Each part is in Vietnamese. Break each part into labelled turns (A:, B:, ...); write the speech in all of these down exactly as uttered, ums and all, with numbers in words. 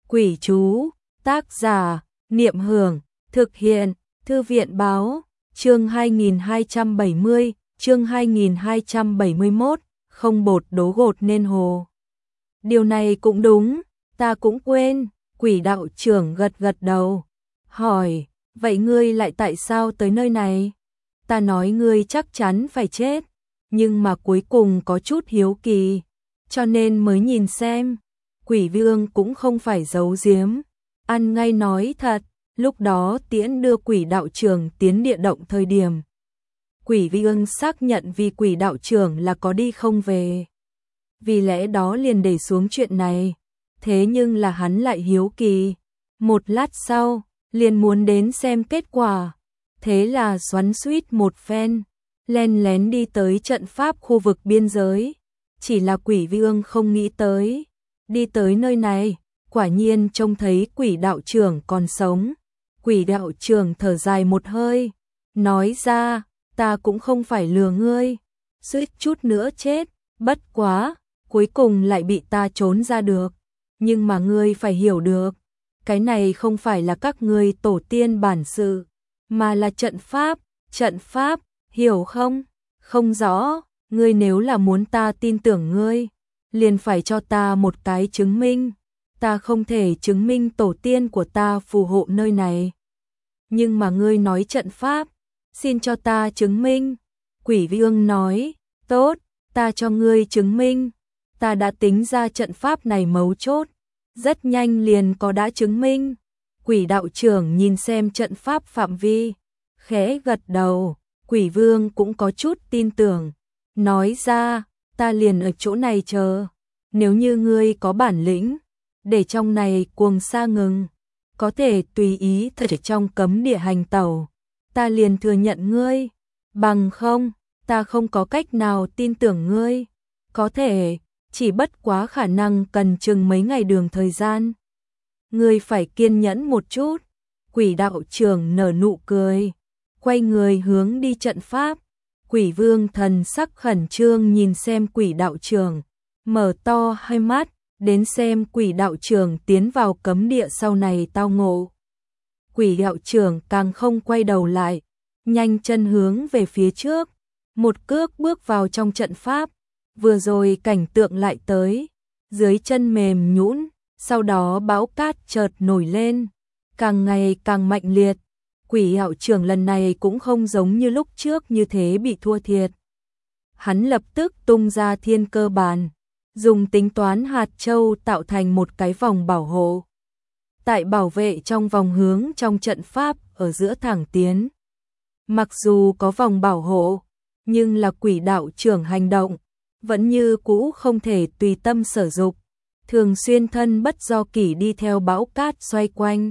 A: Quỷ chú, tác giả, Niệm Hưởng, thực hiện, Thư viện báo, chương hai nghìn hai trăm bảy mươi, chương hai nghìn hai trăm bảy mươi mốt, không bột đố gột nên hồ. Điều này cũng đúng, ta cũng quên, quỷ đạo trưởng gật gật đầu, hỏi, vậy ngươi lại tại sao tới nơi này? Ta nói ngươi chắc chắn phải chết, nhưng mà cuối cùng có chút hiếu kỳ, cho nên mới nhìn xem. Quỷ vương cũng không phải giấu giếm, ăn ngay nói thật, lúc đó tiễn đưa quỷ đạo trưởng tiến địa động thời điểm. Quỷ vương xác nhận vì quỷ đạo trưởng là có đi không về. Vì lẽ đó liền để xuống chuyện này, thế nhưng là hắn lại hiếu kỳ. Một lát sau, liền muốn đến xem kết quả, thế là xoắn xuýt một phen, len lén đi tới trận pháp khu vực biên giới. Chỉ là quỷ vương không nghĩ tới. Đi tới nơi này, quả nhiên trông thấy quỷ đạo trưởng còn sống. Quỷ đạo trưởng thở dài một hơi, nói ra, ta cũng không phải lừa ngươi, suýt chút nữa chết, bất quá, cuối cùng lại bị ta trốn ra được. Nhưng mà ngươi phải hiểu được, cái này không phải là các ngươi tổ tiên bản sự, mà là trận pháp, trận pháp, hiểu không? Không rõ, ngươi nếu là muốn ta tin tưởng ngươi, liền phải cho ta một cái chứng minh. Ta không thể chứng minh tổ tiên của ta phù hộ nơi này. Nhưng mà ngươi nói trận pháp, xin cho ta chứng minh. Quỷ vương nói, tốt, ta cho ngươi chứng minh. Ta đã tính ra trận pháp này mấu chốt, rất nhanh liền có đã chứng minh. Quỷ đạo trưởng nhìn xem trận pháp phạm vi, khẽ gật đầu. Quỷ vương cũng có chút tin tưởng, nói ra, ta liền ở chỗ này chờ. Nếu như ngươi có bản lĩnh, để trong này cuồng sa ngừng, có thể tùy ý thật ở trong cấm địa hành tẩu, ta liền thừa nhận ngươi. Bằng không, ta không có cách nào tin tưởng ngươi. Có thể, chỉ bất quá khả năng cần chừng mấy ngày đường thời gian. Ngươi phải kiên nhẫn một chút. Quỷ đạo trưởng nở nụ cười, quay người hướng đi trận pháp. Quỷ vương thần sắc khẩn trương nhìn xem quỷ đạo trưởng, mở to hai mắt, đến xem quỷ đạo trưởng tiến vào cấm địa sau này tao ngộ. Quỷ đạo trưởng càng không quay đầu lại, nhanh chân hướng về phía trước, một cước bước vào trong trận pháp. Vừa rồi cảnh tượng lại tới, dưới chân mềm nhũn, sau đó bão cát chợt nổi lên, càng ngày càng mạnh liệt. Quỷ đạo trưởng lần này cũng không giống như lúc trước như thế bị thua thiệt. Hắn lập tức tung ra thiên cơ bàn, dùng tính toán hạt châu tạo thành một cái vòng bảo hộ. Tại bảo vệ trong vòng hướng trong trận pháp ở giữa thẳng tiến. Mặc dù có vòng bảo hộ, nhưng là quỷ đạo trưởng hành động, vẫn như cũ không thể tùy tâm sở dục, thường xuyên thân bất do kỷ đi theo bão cát xoay quanh.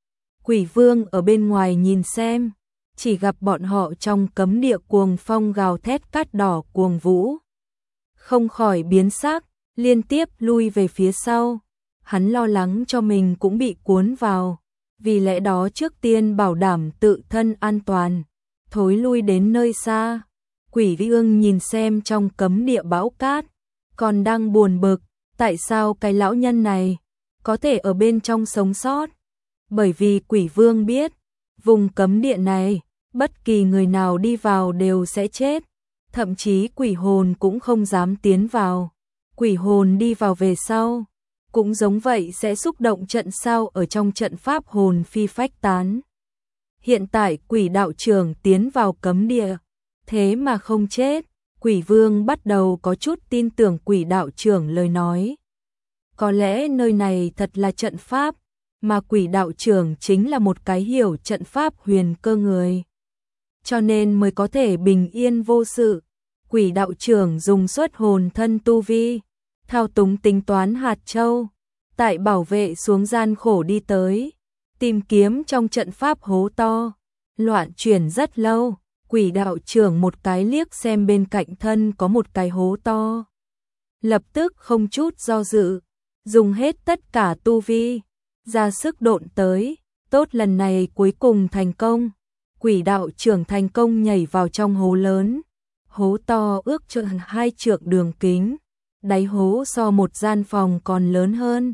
A: Quỷ vương ở bên ngoài nhìn xem, chỉ gặp bọn họ trong cấm địa cuồng phong gào thét cát đỏ cuồng vũ. Không khỏi biến sắc, liên tiếp lui về phía sau. Hắn lo lắng cho mình cũng bị cuốn vào, vì lẽ đó trước tiên bảo đảm tự thân an toàn, thối lui đến nơi xa. Quỷ vương nhìn xem trong cấm địa bão cát, còn đang buồn bực, tại sao cái lão nhân này có thể ở bên trong sống sót. Bởi vì quỷ vương biết, vùng cấm địa này, bất kỳ người nào đi vào đều sẽ chết, thậm chí quỷ hồn cũng không dám tiến vào. Quỷ hồn đi vào về sau, cũng giống vậy sẽ xúc động trận sao ở trong trận pháp hồn phi phách tán. Hiện tại quỷ đạo trưởng tiến vào cấm địa, thế mà không chết, quỷ vương bắt đầu có chút tin tưởng quỷ đạo trưởng lời nói. Có lẽ nơi này thật là trận pháp, mà quỷ đạo trưởng chính là một cái hiểu trận pháp huyền cơ người, cho nên mới có thể bình yên vô sự. Quỷ đạo trưởng dùng xuất hồn thân tu vi, thao túng tính toán hạt châu, tại bảo vệ xuống gian khổ đi tới, tìm kiếm trong trận pháp hố to, loạn chuyển rất lâu. Quỷ đạo trưởng một cái liếc xem bên cạnh thân có một cái hố to, lập tức không chút do dự, dùng hết tất cả tu vi, ra sức độn tới. Tốt, lần này cuối cùng thành công. Quỷ đạo trưởng thành công nhảy vào trong hố lớn, hố to ước chừng hai trượng đường kính, đáy hố so một gian phòng còn lớn hơn,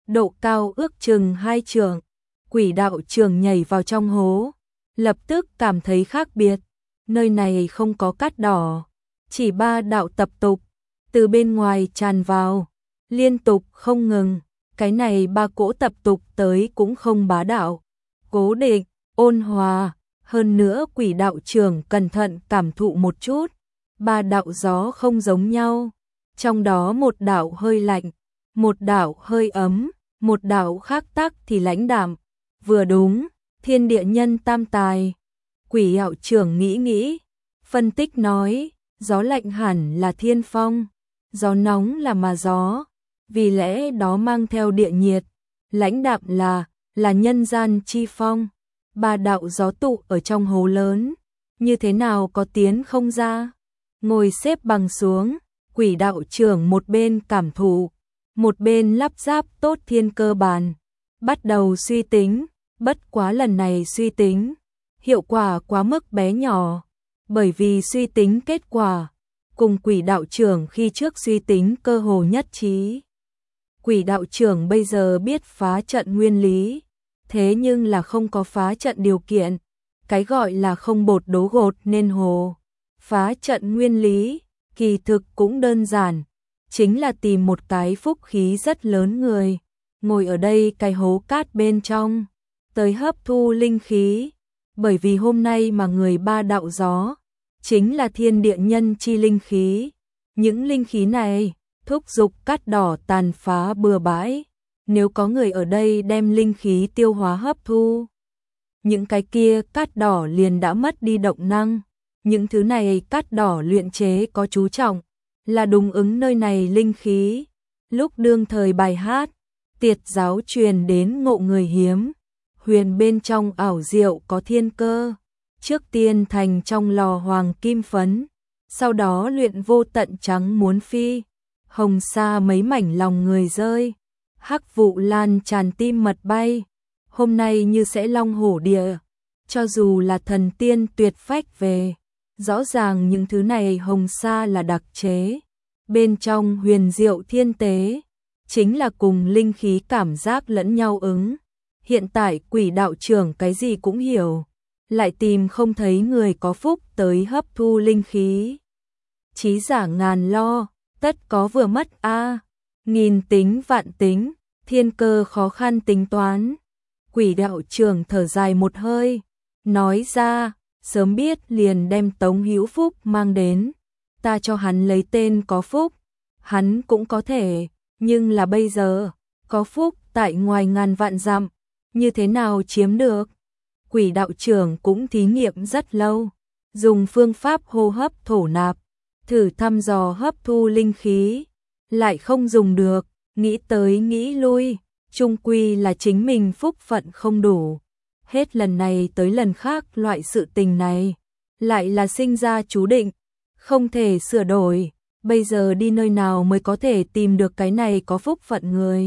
A: độ cao ước chừng hai trượng. Quỷ đạo trưởng nhảy vào trong hố, lập tức cảm thấy khác biệt. Nơi này không có cát đỏ, chỉ ba đạo tập tục từ bên ngoài tràn vào, liên tục không ngừng. Cái này ba cỗ tập tục tới cũng không bá đạo, cố định, ôn hòa. Hơn nữa quỷ đạo trưởng cẩn thận cảm thụ một chút, ba đạo gió không giống nhau, trong đó một đạo hơi lạnh, một đạo hơi ấm, một đạo khác tắc thì lãnh đạm, vừa đúng, thiên địa nhân tam tài. Quỷ đạo trưởng nghĩ nghĩ, phân tích nói, gió lạnh hẳn là thiên phong, gió nóng là mà gió, vì lẽ đó mang theo địa nhiệt, lãnh đạm là, là nhân gian chi phong. Ba đạo gió tụ ở trong hố lớn, như thế nào có tiến không ra. Ngồi xếp bằng xuống, quỷ đạo trưởng một bên cảm thụ, một bên lắp ráp tốt thiên cơ bàn, bắt đầu suy tính. Bất quá lần này suy tính, hiệu quả quá mức bé nhỏ, bởi vì suy tính kết quả cùng quỷ đạo trưởng khi trước suy tính cơ hồ nhất trí. Quỷ đạo trưởng bây giờ biết phá trận nguyên lý, thế nhưng là không có phá trận điều kiện, cái gọi là không bột đố gột nên hồ. Phá trận nguyên lý, kỳ thực cũng đơn giản, chính là tìm một cái phúc khí rất lớn người, ngồi ở đây cái hố cát bên trong, tới hấp thu linh khí, bởi vì hôm nay mà người ba đạo gió, chính là thiên địa nhân chi linh khí, những linh khí này, thúc giục cát đỏ tàn phá bừa bãi. Nếu có người ở đây đem linh khí tiêu hóa hấp thu, những cái kia cát đỏ liền đã mất đi động năng. Những thứ này cát đỏ luyện chế có chú trọng, là đúng ứng nơi này linh khí. Lúc đương thời bài hát, tiệt giáo truyền đến ngộ người hiếm, huyền bên trong ảo diệu có thiên cơ. Trước tiên thành trong lò hoàng kim phấn, sau đó luyện vô tận trắng muốn phi, hồng sa mấy mảnh lòng người rơi. Hắc vụ lan tràn tim mật bay, hôm nay như sẽ long hổ địa, cho dù là thần tiên tuyệt phách về, rõ ràng những thứ này hồng sa là đặc chế, bên trong huyền diệu thiên tế, chính là cùng linh khí cảm giác lẫn nhau ứng. Hiện tại quỷ đạo trưởng cái gì cũng hiểu, lại tìm không thấy người có phúc tới hấp thu linh khí. Chí giả ngàn lo, tất có vừa mất a. À. Nghìn tính vạn tính, thiên cơ khó khăn tính toán. Quỷ đạo trưởng thở dài một hơi, nói ra, sớm biết liền đem Tống Hữu Phúc mang đến, ta cho hắn lấy tên có phúc, hắn cũng có thể, nhưng là bây giờ, có phúc tại ngoài ngàn vạn dặm, như thế nào chiếm được? Quỷ đạo trưởng cũng thí nghiệm rất lâu, dùng phương pháp hô hấp thổ nạp, thử thăm dò hấp thu linh khí, lại không dùng được, nghĩ tới nghĩ lui, chung quy là chính mình phúc phận không đủ. Hết lần này tới lần khác loại sự tình này, lại là sinh ra chú định, không thể sửa đổi, bây giờ đi nơi nào mới có thể tìm được cái này có phúc phận người.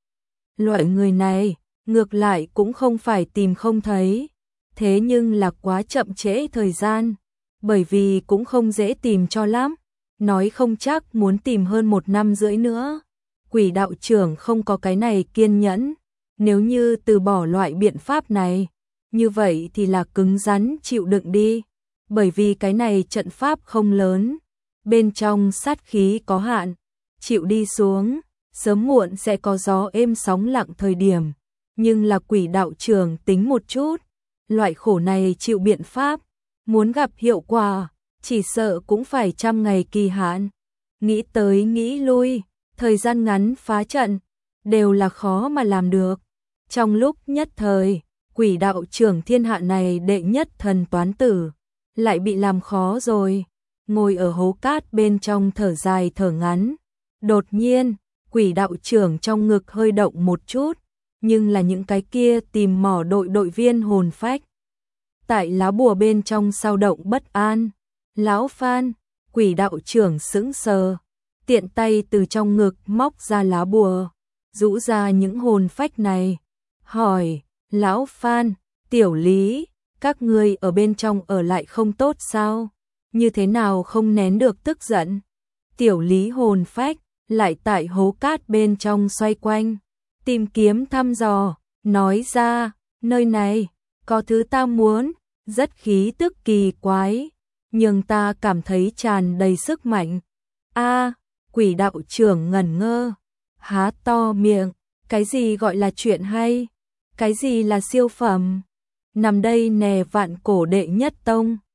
A: Loại người này, ngược lại cũng không phải tìm không thấy, thế nhưng là quá chậm trễ thời gian, bởi vì cũng không dễ tìm cho lắm, nói không chắc muốn tìm hơn một năm rưỡi nữa. Quỷ đạo trưởng không có cái này kiên nhẫn, nếu như từ bỏ loại biện pháp này, như vậy thì là cứng rắn chịu đựng đi, bởi vì cái này trận pháp không lớn, bên trong sát khí có hạn, chịu đi xuống, sớm muộn sẽ có gió êm sóng lặng thời điểm, nhưng là quỷ đạo trưởng tính một chút, loại khổ này chịu biện pháp, muốn gặp hiệu quả, chỉ sợ cũng phải trăm ngày kỳ hạn. Nghĩ tới nghĩ lui, thời gian ngắn phá trận, đều là khó mà làm được. Trong lúc nhất thời, quỷ đạo trưởng thiên hạ này đệ nhất thần toán tử, lại bị làm khó rồi, ngồi ở hố cát bên trong thở dài thở ngắn. Đột nhiên, quỷ đạo trưởng trong ngực hơi động một chút, nhưng là những cái kia tìm mỏ đội đội viên hồn phách. Tại lá bùa bên trong sao động bất an, lão Phan, quỷ đạo trưởng sững sờ, tiện tay từ trong ngực móc ra lá bùa, rũ ra những hồn phách này, hỏi, lão Phan, tiểu Lý, các ngươi ở bên trong ở lại không tốt sao, như thế nào không nén được tức giận. Tiểu Lý hồn phách, lại tại hố cát bên trong xoay quanh, tìm kiếm thăm dò, nói ra, nơi này, có thứ ta muốn, rất khí tức kỳ quái, nhưng ta cảm thấy tràn đầy sức mạnh. A, quỷ đạo trưởng ngẩn ngơ, há to miệng, cái gì gọi là chuyện hay? Cái gì là siêu phẩm? Nằm đây nè vạn cổ đệ nhất tông.